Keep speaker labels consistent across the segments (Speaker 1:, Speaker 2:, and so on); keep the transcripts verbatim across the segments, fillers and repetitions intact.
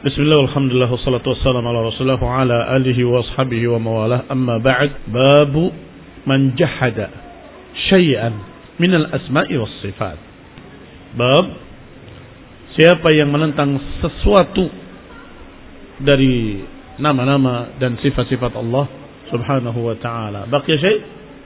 Speaker 1: Bismillah, alhamdulillah, wassalatu wassalamu ala rasulullah wa ala alihi wa ashabihi wa mawalah, amma ba'd. Babu man jahada syai'an minal asma'i was sifat. Bab siapa yang menentang sesuatu dari nama-nama dan sifat-sifat Allah subhanahu wa ta'ala. Baqiya syai'?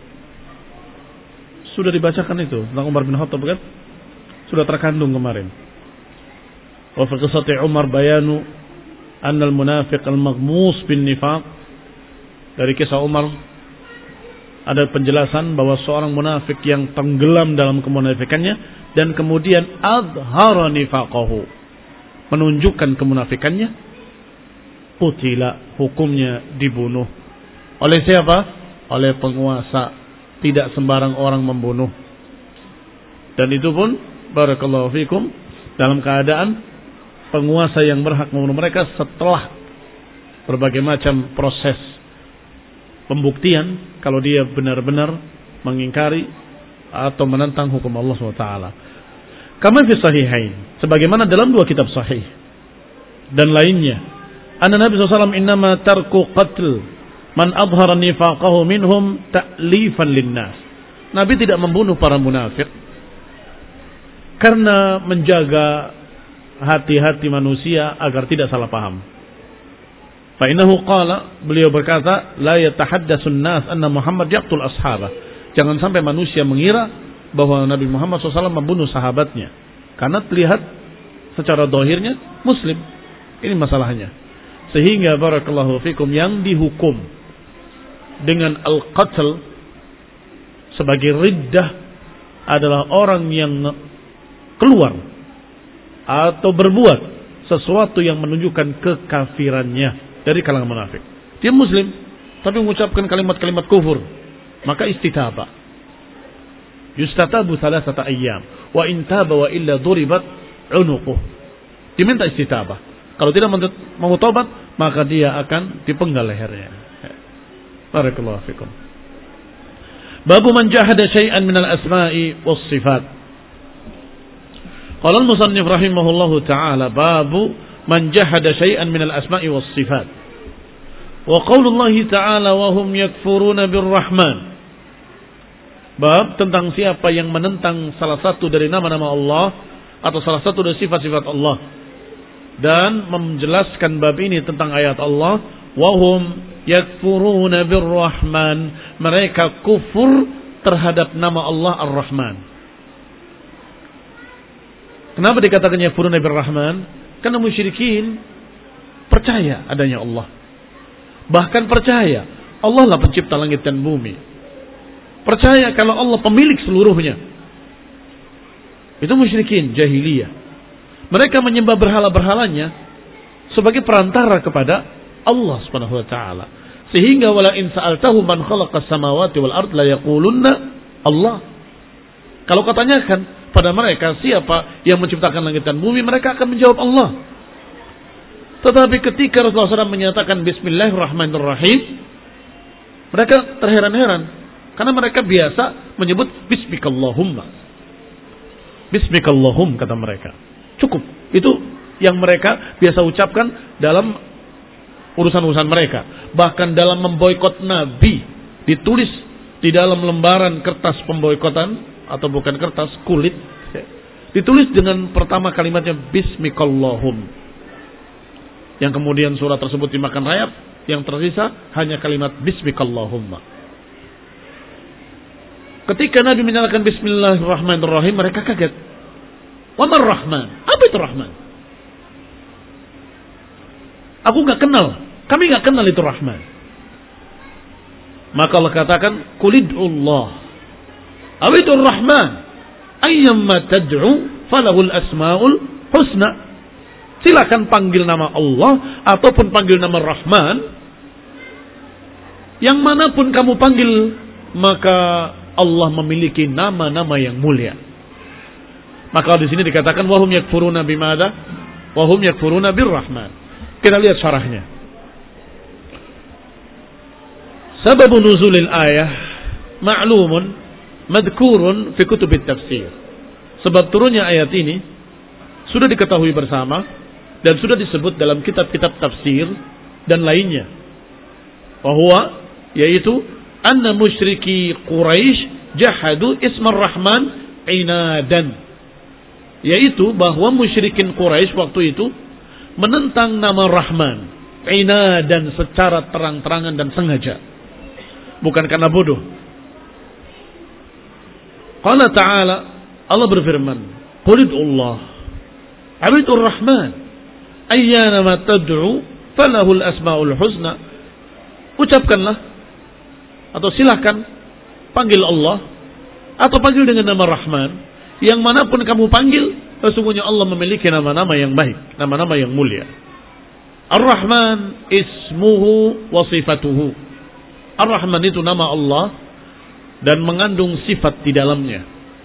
Speaker 1: Sudah dibacakan itu tentang Umar bin Khattab, kan? Sudah terkandung kemarin. Wa fi qissati Umar bayanu anna al-munafiq al-maghmus bin nifaq. Dari kisah Umar ada penjelasan bahwa seorang munafik yang tenggelam dalam kemunafikannya dan kemudian adhara nifaqahu, menunjukkan kemunafikannya, qutila, hukumnya dibunuh. Oleh siapa? Oleh penguasa. Tidak sembarang orang membunuh. Dan itu pun barakallahu fikum dalam keadaan penguasa yang berhak membunuh mereka setelah berbagai macam proses pembuktian kalau dia benar-benar mengingkari atau menentang hukum Allah subhanahu wa taala. Kama fi sahihain, sebagaimana dalam dua kitab sahih dan lainnya, anna Nabi sallallahu alaihi wasallam innama tarku qatl man adhara nifaqahu minhum ta'lifan linnas. Nabi tidak membunuh para munafik karena menjaga hati-hati manusia agar tidak salah paham. Fa innahu qala, beliau berkata, la yatahaddatsun nas anna Muhammad yaqtul ashabah. Jangan sampai manusia mengira bahwa Nabi Muhammad shallallahu alaihi wasallam membunuh sahabatnya karena terlihat secara zahirnya muslim. Ini masalahnya. Sehingga barakallahu fikum yang dihukum dengan al-qatl sebagai riddah adalah orang yang keluar atau berbuat sesuatu yang menunjukkan kekafirannya dari kalangan munafik. Dia muslim tapi mengucapkan kalimat-kalimat kufur, maka istitabah. Yustatabu thalathata ayyam wa in taba wa illa duribat unuquh. Diminta istitabah. Kalau tidak mau taubat, maka dia akan dipenggal lehernya. Barakallahu fikum. Babu man jahada syai'an minal asma'i was sifat. Qala al-musannif rahimahullahu ta'ala, babu man jahada syai'an minal asma'i was sifat. Wa qaulullahi ta'ala wa hum yakfuruna birrahman. Bab tentang siapa yang menentang salah satu dari nama-nama Allah atau salah satu dari sifat-sifat Allah, dan menjelaskan bab ini tentang ayat Allah, wa hum yakfuruna birrahman, mereka kufur terhadap nama Allah Ar-Rahman. Kenapa dikatakan yakfuruna birrahman? Karena musyrikin percaya adanya Allah. Bahkan percaya Allah lah pencipta langit dan bumi. Percaya kalau Allah pemilik seluruhnya. Itu musyrikin jahiliyah. Mereka menyembah berhala-berhalanya sebagai perantara kepada Allah Subhanahu wa taala. Sehingga wala in sa'altahu man khalaqas samawati wal ard la yaqulunna Allah. Kalau kau tanyakan pada mereka siapa yang menciptakan langit dan bumi, mereka akan menjawab Allah. Tetapi ketika Rasulullah shallallahu alaihi wasallam menyatakan Bismillahirrahmanirrahim, mereka terheran-heran karena mereka biasa menyebut Bismikallahumma. Bismikallahum kata mereka. Cukup. Itu yang mereka biasa ucapkan dalam urusan-urusan mereka. Bahkan dalam memboikot Nabi, ditulis di dalam lembaran kertas pemboikotan, atau bukan kertas, kulit, ditulis dengan pertama kalimatnya Bismikallahum, yang kemudian surat tersebut dimakan rayap, yang tersisa hanya kalimat Bismikallahumma. Ketika Nabi menyalakan Bismillahirrahmanirrahim, mereka kaget. Wa mar Rahman? Apa itu Rahman? Aku gak kenal, kami gak kenal itu Rahman. Maka Allah katakan Qulidullah Awidur Rahman ayyamma tad'u falahul asmaul husna. Silakan panggil nama Allah ataupun panggil nama Rahman, yang manapun kamu panggil, maka Allah memiliki nama-nama yang mulia. Maka di sini dikatakan wahum yakfuruna bimada? Wahum yakfuruna birrahman. Kita lihat syarahnya. Sabab nuzulil ayah ma'lumun madkurun fi kutubit tafsir. Sebab turunnya ayat ini sudah diketahui bersama dan sudah disebut dalam kitab-kitab tafsir dan lainnya. Bahwa yaitu anna musyriki Quraisy jahadu ismar rahman inadan. Yaitu bahwa musyrikin Quraisy waktu itu menentang nama Rahman inadan secara terang-terangan dan sengaja. Bukan karena bodoh. Qala ta'ala, Allah berfirman, Qulidullah Abidur Rahman ayyana ma tad'u falahul asmaul husna. Ucapkanlah atau silahkan panggil Allah atau panggil dengan nama Rahman, yang manapun kamu panggil sesungguhnya Allah memiliki nama-nama yang baik, nama-nama yang mulia. Ar-Rahman ismuhu wa sifatuhu. Ar-Rahman itu nama Allah dan mengandung sifat di dalamnya.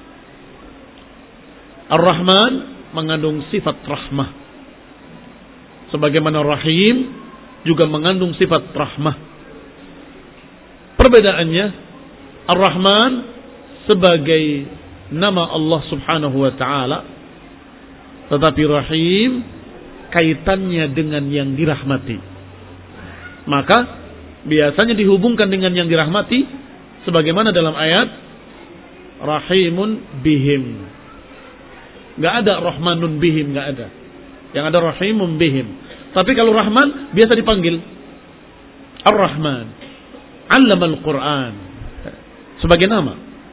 Speaker 1: Ar-Rahman mengandung sifat rahmah. Sebagaimana Rahim juga mengandung sifat rahmah. Perbedaannya, Ar-Rahman sebagai nama Allah Subhanahu wa taala, tetapi Rahim kaitannya dengan yang dirahmati. Maka biasanya dihubungkan dengan yang dirahmati, sebagaimana dalam ayat Rahimun bihim. Gak ada Rahmanun bihim, gak ada. Yang ada Rahimun bihim. Tapi kalau Rahman biasa dipanggil Ar-Rahman. Allamal Quran sebagai nama.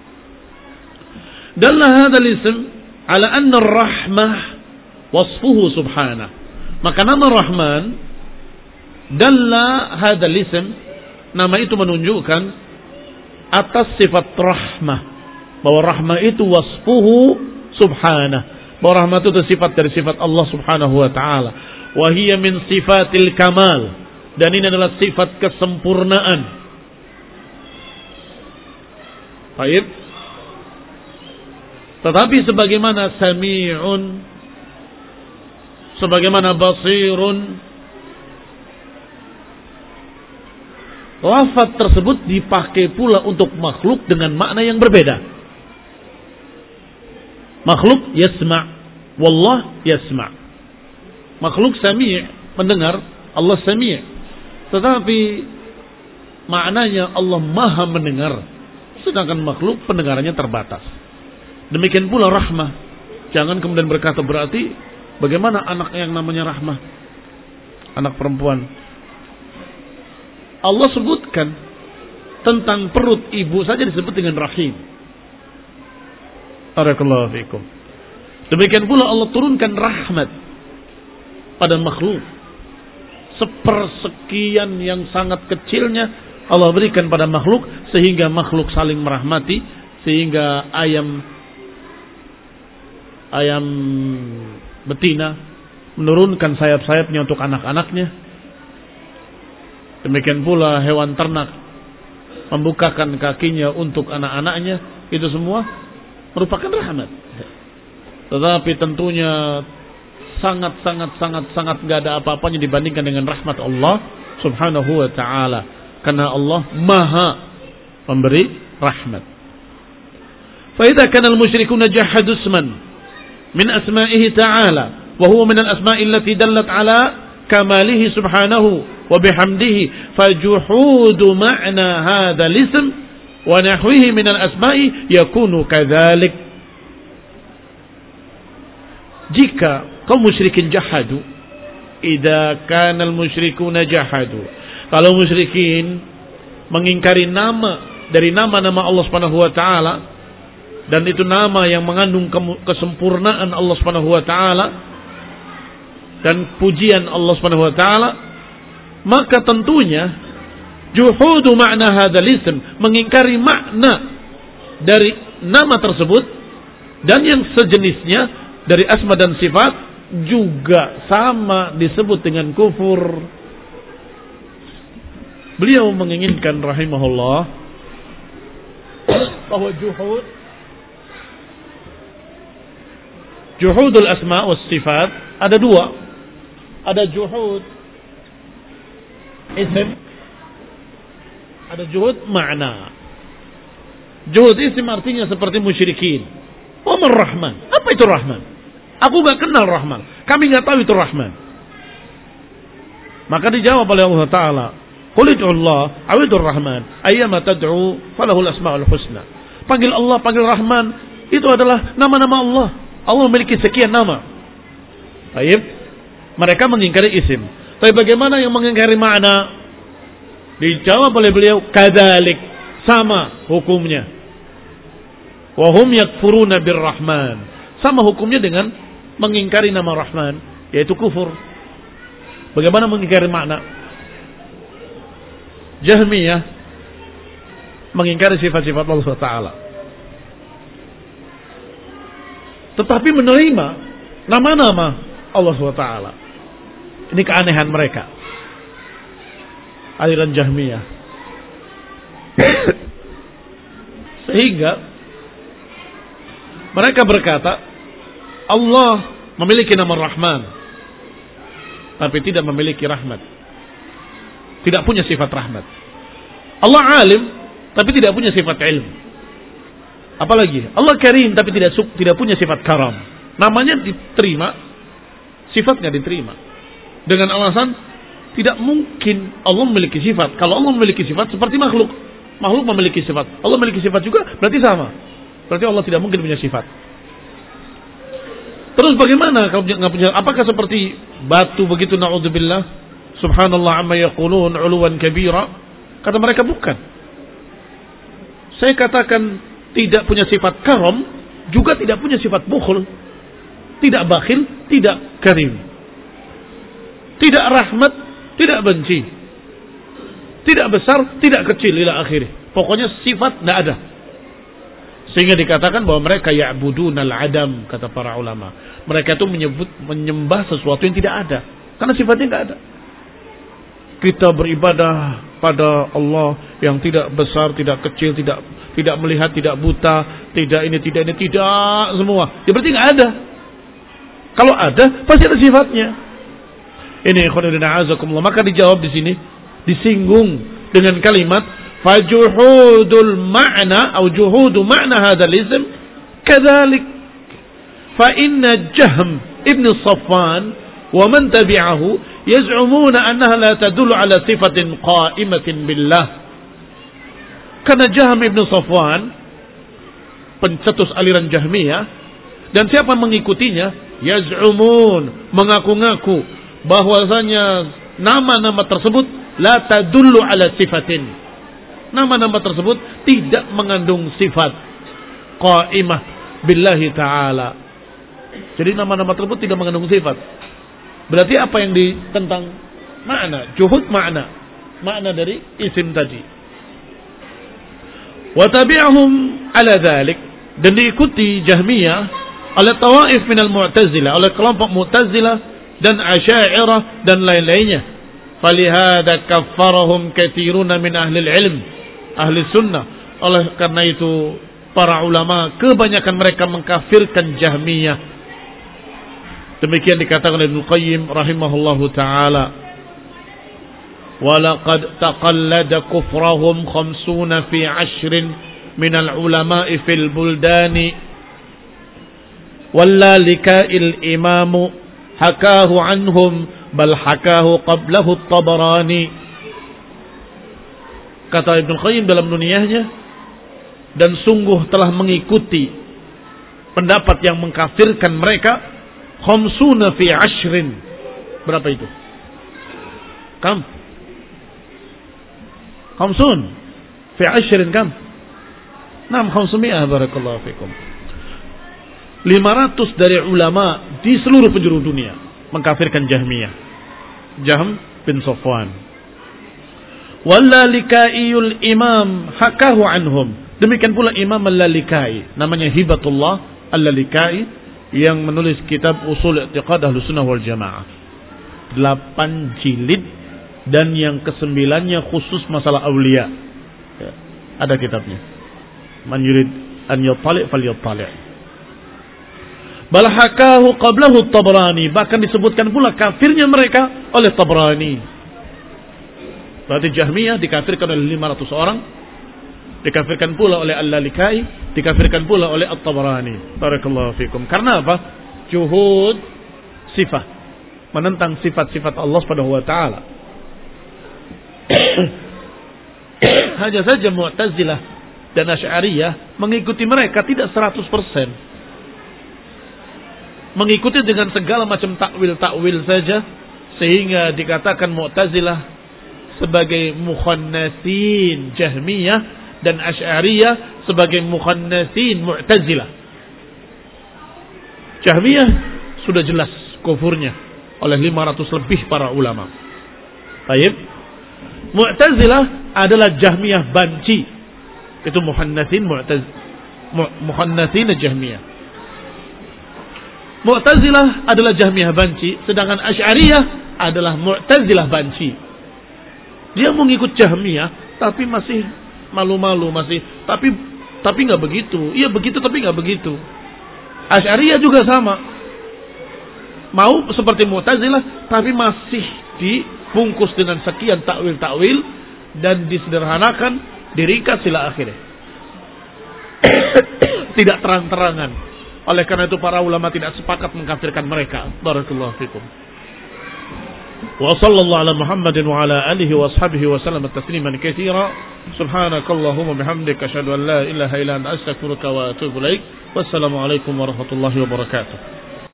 Speaker 1: Dalla hadzal ism ala anna ar-rahmah wasfuhu subhanahu. Maka nama Rahman, dalla hadzal ism, nama itu menunjukkan atas sifat rahmah, bahwa rahmah itu wasfuhu subhanahu, bahwa rahmah itu sifat dari sifat Allah Subhanahu wa taala. Wa hiya min sifatil kamal, dan ini adalah sifat kesempurnaan. Baik. Tetapi sebagaimana Sami'un, sebagaimana Basirun, lafaz tersebut dipakai pula untuk makhluk dengan makna yang berbeda. Makhluk yasma', wallah yasma'. Makhluk sami' mendengar, Allah sami'. Tetapi maknanya Allah maha mendengar, sedangkan makhluk pendengarannya terbatas. Demikian pula rahmah. Jangan kemudian berkata berarti bagaimana anak yang namanya rahmah, anak perempuan. Allah sebutkan tentang perut ibu saja disebut dengan rahim. Barakallahu fikum. Demikian pula Allah turunkan rahmat pada makhluk. Sepersekian yang sangat kecilnya Allah berikan pada makhluk, sehingga makhluk saling merahmati, sehingga ayam ayam betina menurunkan sayap-sayapnya untuk anak-anaknya. Demikian pula hewan ternak membukakan kakinya untuk anak-anaknya. Itu semua merupakan rahmat. Tetapi tentunya sangat-sangat-sangat-sangat gak ada apa-apanya dibandingkan dengan rahmat Allah Subhanahu wa ta'ala. Karena Allah maha memberi rahmat. فإذا كان المشركون جحدوا اسما من أسمائه تعالى وهو من الأسماء التي دلت على كماله سبحانه وبحمده فجحود معنى هذا الاسم ونحوه من الأسماء يكون كذلك. Jika kaum musyrikin jahadu, idza kana al-musyrikuna jahadu, kalau musyrikin mengingkari nama dari nama-nama Allah Subhanahu wa taala, dan itu nama yang mengandung kesempurnaan Allah Subhanahu wa taala dan pujian Allah Subhanahu wa taala, maka tentunya juhudu makna hadzal ism, mengingkari makna dari nama tersebut dan yang sejenisnya dari asma dan sifat juga sama disebut dengan kufur. Beliau menginginkan rahimahullah bahwa juhud juhudul asma was sifat ada dua. Ada juhud isim, ada juhud makna. Juhud isim artinya seperti musyrikin. Wa man rahman? Apa itu rahman? Aku gak kenal Rahman. Kami gak tahu itu Rahman. Maka dijawab oleh Allah Ta'ala, qul ud'u Allah aw ud'u Rahman ayyama tad'u falahul asmaul husna. Panggil Allah, panggil Rahman, itu adalah nama-nama Allah. Allah memiliki sekian nama. Baik, mereka mengingkari isim. Tapi bagaimana yang mengingkari makna? Dijawab oleh beliau, kadzalik, sama hukumnya. Wa hum yakfuruna birrahman. Sama hukumnya dengan mengingkari nama Rahman, yaitu kufur. Bagaimana mengingkari makna? Jahmiyah mengingkari sifat-sifat Allah Ta'ala, tetapi menerima nama-nama Allah subhanahu wa taala. Ini keanehan mereka, aliran Jahmiyah. Sehingga mereka berkata Allah memiliki nama Rahman, tapi tidak memiliki rahmat, tidak punya sifat rahmat. Allah alim, tapi tidak punya sifat ilm. Apalagi Allah karim, tapi tidak tidak punya sifat karam. Namanya diterima, sifatnya diterima. Dengan alasan tidak mungkin Allah memiliki sifat. Kalau Allah memiliki sifat seperti makhluk, makhluk memiliki sifat, Allah memiliki sifat juga, berarti sama. Berarti Allah tidak mungkin punya sifat. Terus bagaimana kalau nggak punya? Apakah seperti batu begitu? Naudzubillah. Subhanallah amma yaqulun uluwan kabira. Kata mereka bukan. Saya katakan tidak punya sifat karam, juga tidak punya sifat bukhul, tidak bakhil, tidak karim, tidak rahmat, tidak benci, tidak besar, tidak kecil, ila akhirih. Pokoknya sifat tidak ada. Sehingga dikatakan bahwa mereka ya'budunal adam, kata para ulama. Mereka itu menyebut menyembah sesuatu yang tidak ada, karena sifatnya tidak ada. Kita beribadah pada Allah yang tidak besar, tidak kecil, tidak tidak melihat, tidak buta, tidak ini, tidak ini, tidak semua. Ya berarti nggak ada. Kalau ada, pasti ada sifatnya. Ini ikhwan fillah azakumullah. Maka dijawab di sini, disinggung dengan kalimat fajuhudul ma'na atau juhudu ma'na hadzal ism kadzalik. Fa inna Jahm ibn Safwan wa man tabi'ahu yaz'umuna annaha la tadullu ala sifatin qa'imatin billah. Karena Jahm ibn Safwan, pencetus aliran Jahmiyah, dan siapa mengikutinya, yaz'umun, mengaku-ngaku bahwasanya nama-nama tersebut la tadullu ala sifatin. Nama-nama tersebut tidak mengandung sifat qa'imah billahi ta'ala. Jadi nama-nama tersebut tidak mengandung sifat. Berarti apa yang ditentang? Makna, juhud makna. Makna dari isim tadi. Wa tabi'ahum ala dhalik, dan diikuti Jahmiyah oleh tawaif minal Mu'tazilah, oleh kelompok Mu'tazilah dan Asy'ariyah dan lain-lainnya. Falihada kaffarahum katsiruna min ahli ilm, ahli sunnah. Oleh karena itu para ulama kebanyakan mereka mengkafirkan Jahmiyah. Demikian dikatakan oleh Ibnu Qayyim rahimahullahu taala. ولقد تقلد كفرهم خمسون في عشر من العلماء في البلدان واللالكاء الإمام حكاه عنهم بل حكاه قبله الطبراني. Kata Ibnu Qayyim dalam nuniyahnya, dan sungguh telah mengikuti pendapat yang mengkafirkan mereka khamsuna fi ashrin. Berapa itu? Kam? Khamsun fi ashrin kam? Naam khamsumiyah, barakallahu fikum. lima ratus dari ulama di seluruh penjuru dunia mengkafirkan Jahmiyah. Jahm bin Safwan. Wallalikaiyul imam hakahu anhum. Demikian pula Imam Al-Lalikai, namanya Hibatullah Al-Lalikai, yang menulis kitab Usul I'tiqad Ahlussunnah wal Jamaah. Delapan jilid, dan yang kesembilannya khusus masalah aulia. Ya, ada kitabnya. Man yurid an yattali' falyattali'. Bal hakahu qablahu Tabrani, bahkan disebutkan pula kafirnya mereka oleh Tabrani. Berarti Jahmiyah dikafirkan oleh lima ratus orang, dikafirkan pula oleh Al-Lalikai, dikafirkan pula oleh At-Tabrani. Barakallahu fikum. Karena apa? Juhud sifat, menentang sifat-sifat Allah Subhanahu wa taala. Hanya saja Mu'tazilah dan Asy'ariyah mengikuti mereka tidak seratus persen. Mengikuti dengan segala macam takwil-takwil saja, sehingga dikatakan Mu'tazilah sebagai mukhannasin Jahmiyah dan Asy'ariyah sebagai mukhannasin Mu'tazilah. Jahmiyah sudah jelas kufurnya oleh lima ratus lebih para ulama. Baik. Mu'tazilah adalah Jahmiyah banci. Itu mukhannasin Mu'taz mukhannasin Jahmiyah. Mu'tazilah adalah Jahmiyah banci, sedangkan Asy'ariyah adalah Mu'tazilah banci. Dia mengikut Jahmiyah tapi masih malu-malu, masih tapi tapi nggak begitu. Iya begitu tapi nggak begitu. Asy'ariyah juga sama. Mau seperti Mu'tazilah tapi masih dibungkus dengan sekian takwil-takwil dan disederhanakan, diringkas sila akhirnya. Tidak terang-terangan. Oleh karena itu para ulama tidak sepakat mengkafirkan mereka. Barakallahu fikum. Wa sallallahu ala Muhammadin wa ala alihi wa ashabihi wa sallam tasliman katsira. Subhanakallahumma bihamdika asyhadu an la ilaha illa anta astaghfiruka wa atubu ilaik. Wassalamu alaikum warahmatullahi wabarakatuh.